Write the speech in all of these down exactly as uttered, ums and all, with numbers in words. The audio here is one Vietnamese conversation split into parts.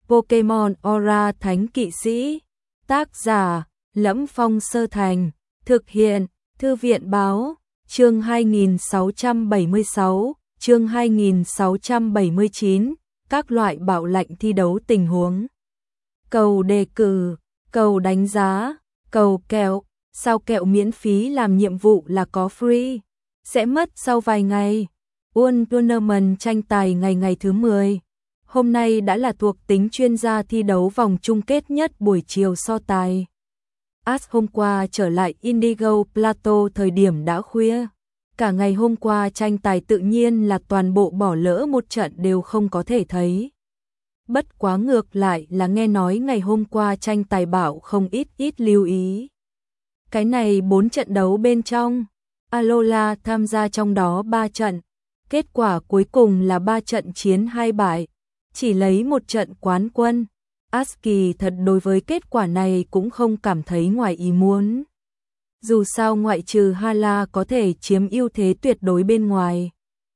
Pokemon Aura Thánh Kỵ Sĩ. Tác giả: Lẫm Phong Sơ Thành. Thực hiện: Thư viện Báo. Chương hai nghìn sáu trăm bảy mươi sáu, chương hai nghìn sáu trăm bảy mươi chín, các loại bảo lãnh thi đấu tình huống. Cầu đề cử, cầu đánh giá, cầu kẹo, sao kẹo miễn phí làm nhiệm vụ là có free, sẽ mất sau vài ngày. World Tournament tranh tài ngày ngày thứ mười. Hôm nay đã là thuộc tính chuyên gia thi đấu vòng chung kết nhất buổi chiều so tài. Ash hôm qua trở lại Indigo Plateau thời điểm đã khuya. Cả ngày hôm qua tranh tài tự nhiên là toàn bộ bỏ lỡ một trận đều không có thể thấy. Bất quá ngược lại là nghe nói ngày hôm qua tranh tài bảo không ít ít lưu ý. Cái này bốn trận đấu bên trong, Alola tham gia trong đó ba trận. Kết quả cuối cùng là ba trận chiến hai bại, chỉ lấy một trận quán quân. Aski thật đối với kết quả này cũng không cảm thấy ngoài ý muốn. Dù sao ngoại trừ Hala có thể chiếm ưu thế tuyệt đối bên ngoài,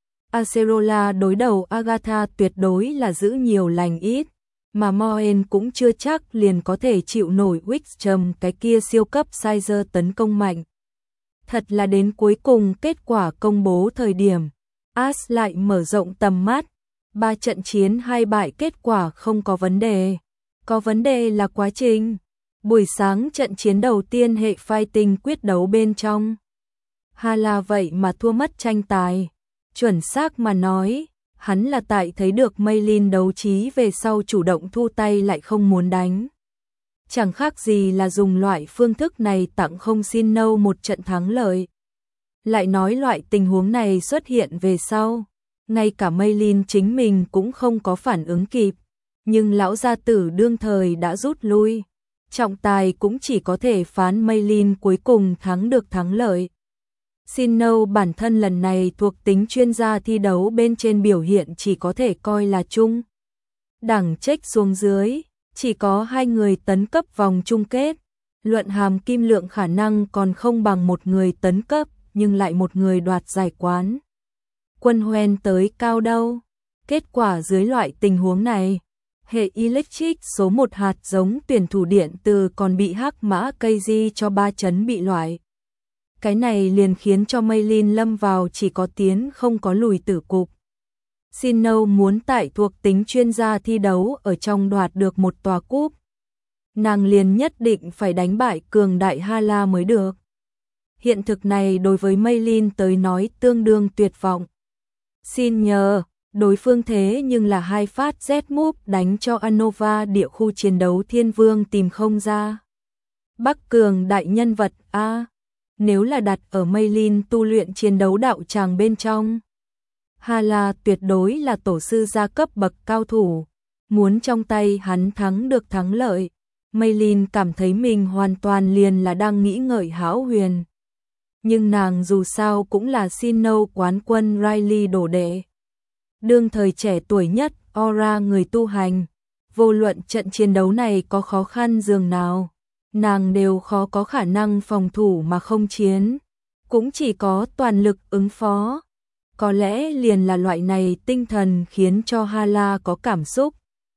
Acerola đối đầu Agatha tuyệt đối là giữ nhiều lành ít, mà Moen cũng chưa chắc liền có thể chịu nổi Wixcham cái kia siêu cấp Sizer tấn công mạnh. Thật là đến cuối cùng kết quả công bố thời điểm, Ash lại mở rộng tầm mắt. Ba trận chiến hai bại kết quả không có vấn đề. Có vấn đề là quá trình. Buổi sáng trận chiến đầu tiên hệ fighting quyết đấu bên trong, Hala vậy mà thua mất tranh tài. Chuẩn xác mà nói, hắn là tại thấy được Maylin đấu trí về sau chủ động thu tay lại không muốn đánh. Chẳng khác gì là dùng loại phương thức này tặng không xin nâu một trận thắng lợi. Lại nói loại tình huống này xuất hiện về sau, ngay cả Maylin chính mình cũng không có phản ứng kịp, nhưng lão gia tử đương thời đã rút lui. Trọng tài cũng chỉ có thể phán Maylin cuối cùng thắng được thắng lợi. Sinnoh bản thân lần này thuộc tính chuyên gia thi đấu bên trên biểu hiện chỉ có thể coi là chung. Đẳng trách xuống dưới, chỉ có hai người tấn cấp vòng chung kết. Luận hàm kim lượng khả năng còn không bằng một người tấn cấp, nhưng lại một người đoạt giải quán quân hoen tới cao đâu. Kết quả dưới loại tình huống này, hệ Electric số một hạt giống tuyển thủ điện từ còn bị hắc mã cây di cho ba chấn bị loại. Cái này liền khiến cho Maylin lâm vào chỉ có tiến không có lùi tử cục. Sinnoh muốn tại thuộc tính chuyên gia thi đấu ở trong đoạt được một tòa cúp, nàng liền nhất định phải đánh bại cường đại Hala mới được. Hiện thực này đối với Maylin tới nói tương đương tuyệt vọng. Xin nhờ, đối phương thế nhưng là hai phát Z-move đánh cho Unova địa khu chiến đấu thiên vương tìm không ra. Bắc cường đại nhân vật a, nếu là đặt ở Maylin tu luyện chiến đấu đạo tràng bên trong, Hala tuyệt đối là tổ sư gia cấp bậc cao thủ, muốn trong tay hắn thắng được thắng lợi. Maylin cảm thấy mình hoàn toàn liền là đang nghĩ ngợi hão huyền. Nhưng nàng dù sao cũng là Sinnoh quán quân Riley đổ đệ, đương thời trẻ tuổi nhất Aura người tu hành. Vô luận trận chiến đấu này có khó khăn dường nào, nàng đều khó có khả năng phòng thủ mà không chiến, cũng chỉ có toàn lực ứng phó. Có lẽ liền là loại này tinh thần khiến cho Hala có cảm xúc.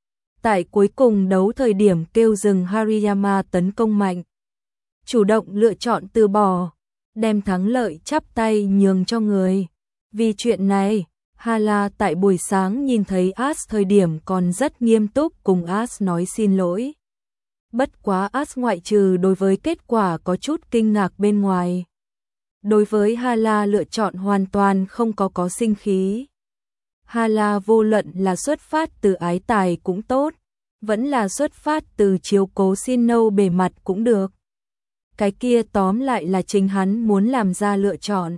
Tại cuối cùng đấu thời điểm kêu dừng Hariyama tấn công mạnh, chủ động lựa chọn từ bỏ, đem thắng lợi chắp tay nhường cho người. Vì chuyện này, Hala tại buổi sáng nhìn thấy Ash thời điểm còn rất nghiêm túc cùng Ash nói xin lỗi. Bất quá Ash ngoại trừ đối với kết quả có chút kinh ngạc bên ngoài, đối với Hala lựa chọn hoàn toàn không có có sinh khí. Hala vô luận là xuất phát từ ái tài cũng tốt, vẫn là xuất phát từ chiếu cố Sinnoh bề mặt cũng được. Cái kia tóm lại là chính hắn muốn làm ra lựa chọn.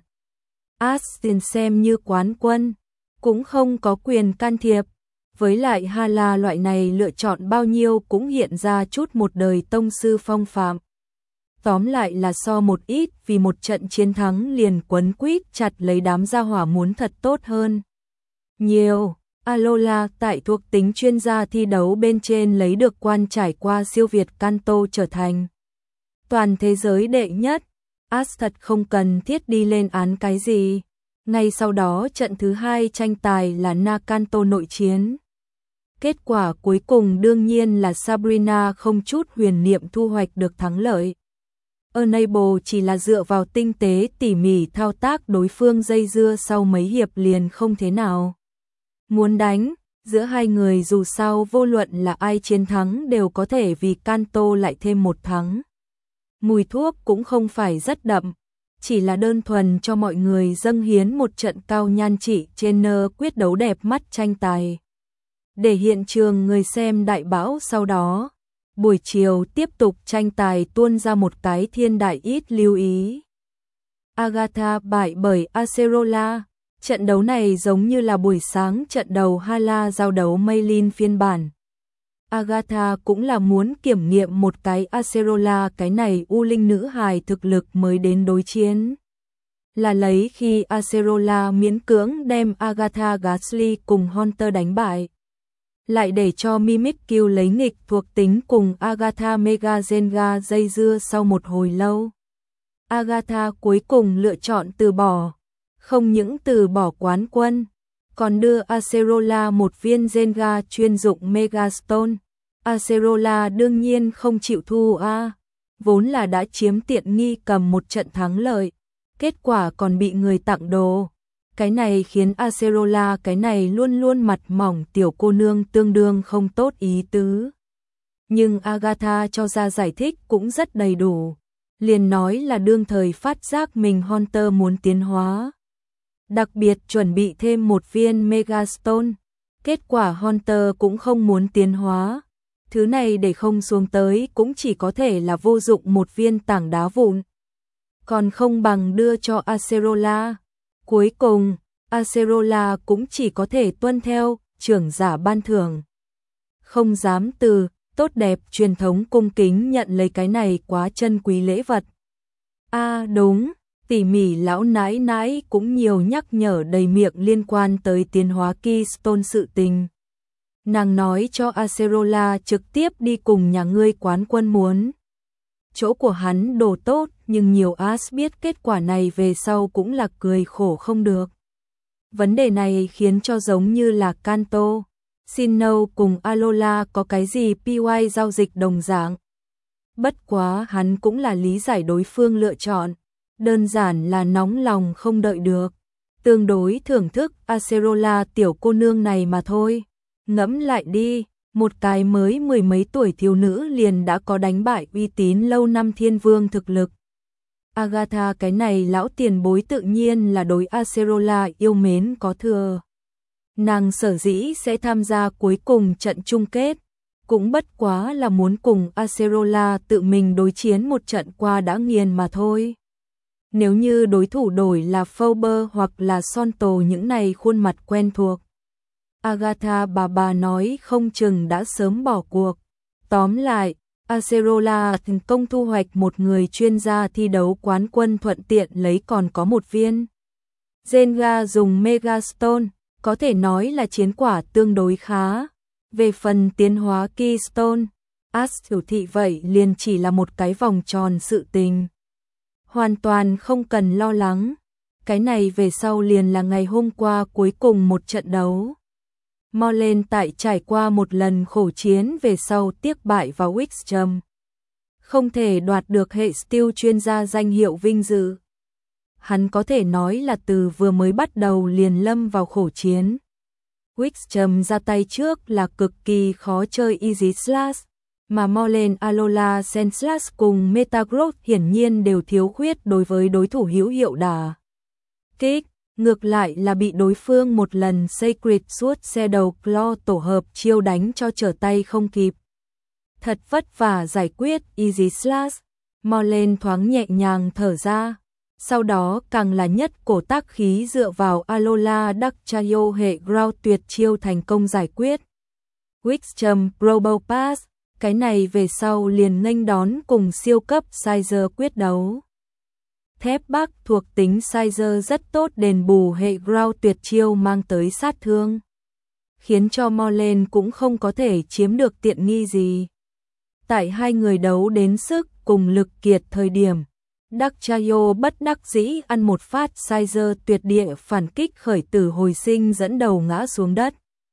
Astin xem như quán quân, cũng không có quyền can thiệp. Với lại Hala loại này lựa chọn bao nhiêu cũng hiện ra chút một đời tông sư phong phạm. Tóm lại là so một ít vì một trận chiến thắng liền quấn quýt chặt lấy đám gia hỏa muốn thật tốt hơn nhiều. Alola tại thuộc tính chuyên gia thi đấu bên trên lấy được quan trải qua siêu việt Kanto trở thành toàn thế giới đệ nhất. Ash thật không cần thiết đi lên án cái gì. Ngay sau đó trận thứ hai tranh tài là Nakanto nội chiến. Kết quả cuối cùng đương nhiên là Sabrina không chút huyền niệm thu hoạch được thắng lợi. Enable chỉ là dựa vào tinh tế tỉ mỉ thao tác đối phương dây dưa sau mấy hiệp liền không thế nào muốn đánh, giữa hai người dù sao vô luận là ai chiến thắng đều có thể vì Kanto lại thêm một thắng. Mùi thuốc cũng không phải rất đậm, chỉ là đơn thuần cho mọi người dâng hiến một trận cao nhan trị trên quyết đấu đẹp mắt tranh tài. Để hiện trường người xem đại bão sau đó, buổi chiều tiếp tục tranh tài tuôn ra một cái thiên đại ít lưu ý. Agatha bại bởi Acerola, trận đấu này giống như là buổi sáng trận đầu Hala giao đấu Maylin phiên bản. Agatha cũng là muốn kiểm nghiệm một cái Acerola cái này u linh nữ hài thực lực mới đến đối chiến. Là lấy khi Acerola miễn cưỡng đem Agatha Ghastly cùng Hunter đánh bại. Lại để cho Mimikyu lấy nghịch thuộc tính cùng Agatha Mega Zenga dây dưa sau một hồi lâu. Agatha cuối cùng lựa chọn từ bỏ, không những từ bỏ quán quân, còn đưa Acerola một viên Zenga chuyên dụng Mega Stone. Acerola đương nhiên không chịu thu a, vốn là đã chiếm tiện nghi cầm một trận thắng lợi, kết quả còn bị người tặng đồ. Cái này khiến Acerola cái này luôn luôn mặt mỏng tiểu cô nương tương đương không tốt ý tứ. Nhưng Agatha cho ra giải thích cũng rất đầy đủ, liền nói là đương thời phát giác mình Hunter muốn tiến hóa. Đặc biệt chuẩn bị thêm một viên Megastone, kết quả Hunter cũng không muốn tiến hóa. Thứ này để không xuống tới cũng chỉ có thể là vô dụng một viên tảng đá vụn. Còn không bằng đưa cho Acerola. Cuối cùng, Acerola cũng chỉ có thể tuân theo trưởng giả ban thưởng. Không dám từ, tốt đẹp truyền thống cung kính nhận lấy cái này quá chân quý lễ vật. A à, đúng, tỉ mỉ lão nãi nãi cũng nhiều nhắc nhở đầy miệng liên quan tới tiến hóa Keystone sự tình. Nàng nói cho Acerola trực tiếp đi cùng nhà ngươi quán quân muốn. Chỗ của hắn đồ tốt, nhưng nhiều as biết kết quả này về sau cũng là cười khổ không được. Vấn đề này khiến cho giống như là Kanto, Sinnoh cùng Alola có cái gì pê i giao dịch đồng dạng. Bất quá hắn cũng là lý giải đối phương lựa chọn, đơn giản là nóng lòng không đợi được. Tương đối thưởng thức Acerola tiểu cô nương này mà thôi. Ngẫm lại đi, một cái mới mười mấy tuổi thiếu nữ liền đã có đánh bại uy tín lâu năm thiên vương thực lực. Agatha cái này lão tiền bối tự nhiên là đối Acerola yêu mến có thừa. Nàng sở dĩ sẽ tham gia cuối cùng trận chung kết, cũng bất quá là muốn cùng Acerola tự mình đối chiến một trận qua đã nghiền mà thôi. Nếu như đối thủ đổi là Fauber hoặc là Sonto những này khuôn mặt quen thuộc, Agatha bà bà nói không chừng đã sớm bỏ cuộc. Tóm lại, Acerola thành công thu hoạch một người chuyên gia thi đấu quán quân thuận tiện lấy còn có một viên. Zenga dùng Megastone, có thể nói là chiến quả tương đối khá. Về phần tiến hóa Keystone, As hiểu thị vậy liền chỉ là một cái vòng tròn sự tình. Hoàn toàn không cần lo lắng. Cái này về sau liền là ngày hôm qua cuối cùng một trận đấu. Molen tại trải qua một lần khổ chiến về sau tiếc bại vào Wixcham, không thể đoạt được hệ Steel chuyên gia danh hiệu vinh dự. Hắn có thể nói là từ vừa mới bắt đầu liền lâm vào khổ chiến. Wixcham ra tay trước là cực kỳ khó chơi Easy Slash, mà Molen Alola Sen Slash cùng Metagross hiển nhiên đều thiếu khuyết đối với đối thủ hữu hiệu đà kích. Ngược lại là bị đối phương một lần Sacred Sword Shadow Claw tổ hợp chiêu đánh cho trở tay không kịp. Thật vất vả giải quyết Easy Slash, Molen thoáng nhẹ nhàng thở ra. Sau đó càng là nhất cổ tác khí dựa vào Alola Dakchayo hệ Ground tuyệt chiêu thành công giải quyết. Wixcham Global Pass, cái này về sau liền nghênh đón cùng siêu cấp Sizer quyết đấu. Thép Bắc thuộc tính Sizer rất tốt đền bù hệ Ground tuyệt chiêu mang tới sát thương, khiến cho Molen cũng không có thể chiếm được tiện nghi gì. Tại hai người đấu đến sức cùng lực kiệt thời điểm, Dakchayo bất đắc dĩ ăn một phát Sizer tuyệt địa phản kích khởi tử hồi sinh dẫn đầu ngã xuống đất.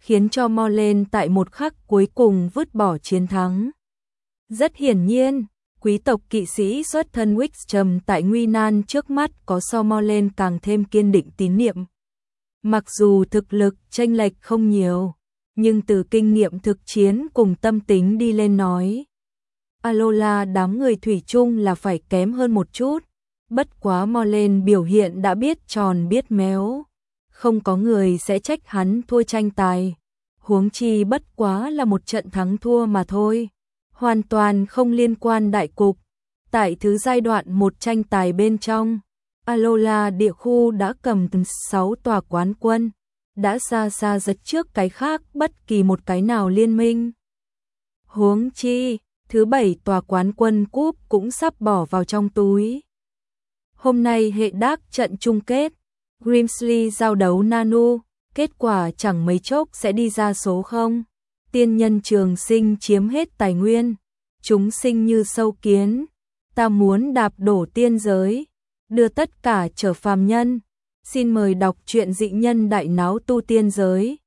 khiến cho Morlane tại một khắc cuối cùng vứt bỏ chiến thắng. Rất hiển nhiên, quý tộc kỵ sĩ xuất thân Wixom tại nguy nan trước mắt có so Morlane càng thêm kiên định tín niệm. Mặc dù thực lực chênh lệch không nhiều, nhưng từ kinh nghiệm thực chiến cùng tâm tính đi lên nói, Alola đám người thủy chung là phải kém hơn một chút, bất quá Morlane biểu hiện đã biết tròn biết méo, không có người sẽ trách hắn thua tranh tài, huống chi bất quá là một trận thắng thua mà thôi, hoàn toàn không liên quan đại cục. Tại thứ giai đoạn một tranh tài bên trong, Alola địa khu đã cầm sáu tòa quán quân, đã xa xa giật trước cái khác bất kỳ một cái nào liên minh. Huống chi, thứ bảy tòa quán quân cúp cũng sắp bỏ vào trong túi. Hôm nay hệ đác trận chung kết, Grimsley giao đấu Nanu, kết quả chẳng mấy chốc sẽ đi ra số không. Tiên nhân trường sinh chiếm hết tài nguyên, chúng sinh như sâu kiến, ta muốn đạp đổ tiên giới, đưa tất cả trở phàm nhân. Xin mời đọc truyện dị nhân đại náo tu tiên giới.